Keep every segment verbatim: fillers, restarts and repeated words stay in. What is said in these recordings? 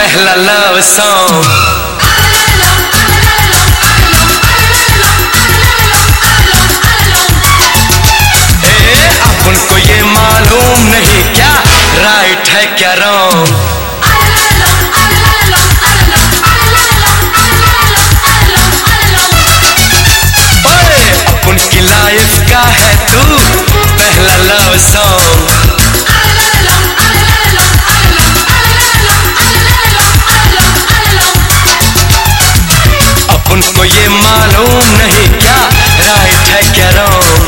पहला love song. अपन को ये मालूम नहीं क्या राइट है क्या रॉन्ग। अपन की लाइफ का है तू पहला लव सॉन्ग। अपन को ये मालूम नहीं क्या राइट है क्या रॉन्ग।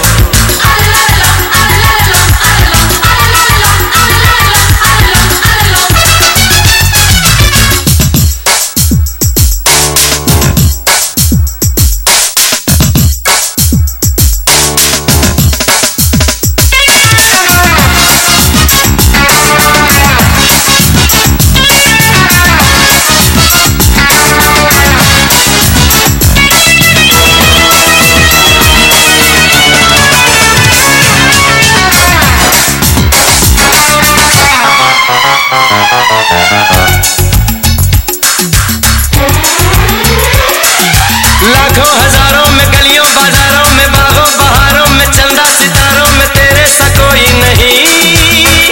लाखों हजारों में गलियों बाजारों में बागों बहारों में चंदा सितारों में तेरे सा कोई नहीं।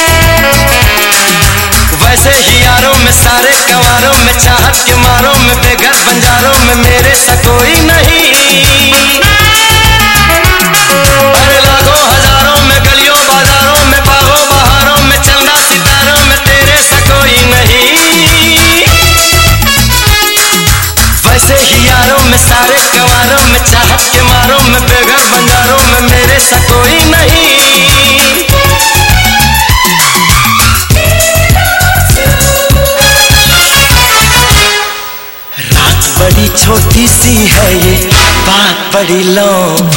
वैसे ही यारों में सारे कंवारों में चाहत के मारों में बेघर बंजारों में मेरे सा कोई नहीं। अरे लाखों हजारों में गलियों बाजारों में बागों बहारों में चंदा सितारों में तेरे सा कोई नहीं। वैसे ही यारों में सारे कंवारों में चाहत के मारों में बेघर बंजारों में मेरे सा कोई नहीं। रात बड़ी छोटी सी है ये बात बड़ी लॉन्ग।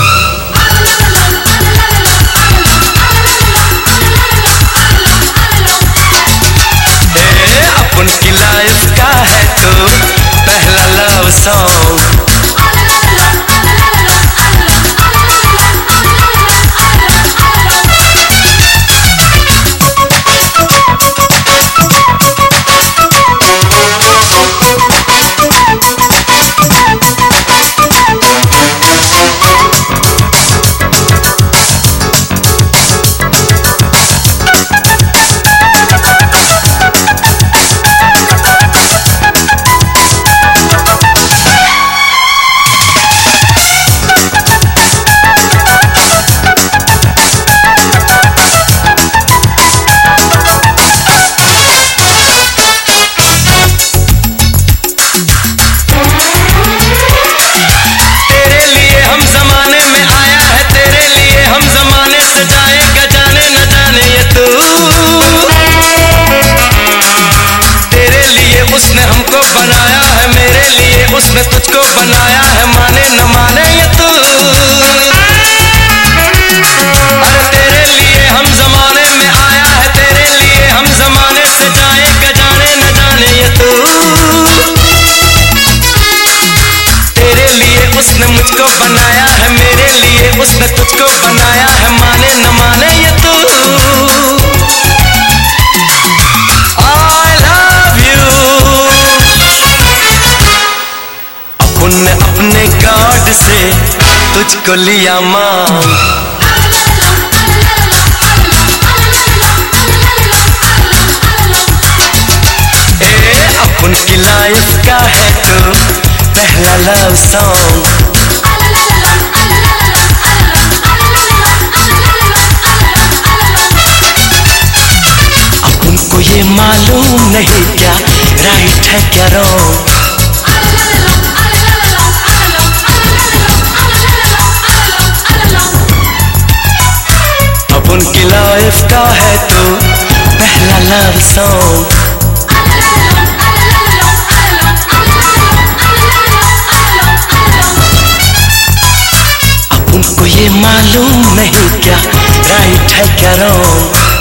अपन की लाइफ का है तो पहला लव सॉन्ग। उसने हमको बनाया है मेरे लिए उसने तुझको बनाया है माने न माने ये तू। अरे तेरे लिए हम जमाने में आया है तेरे लिए हम जमाने से जाएगा जाने न जाने ये तू। तेरे लिए उसने मुझको बनाया है मेरे लिए उसने तुझको बनाया है माने न माने ये तू। उनने अपने गॉड से तुझको लिया मांग। ए अपन की लाइफ का है तो पहला लव सॉन्ग। अपन को ये मालूम नहीं क्या राइट है क्या रॉन्ग। उनकी लाइफ का है तो पहला लव सॉन्ग। अब उनको ये मालूम नहीं क्या राइट है क्या रॉन्ग।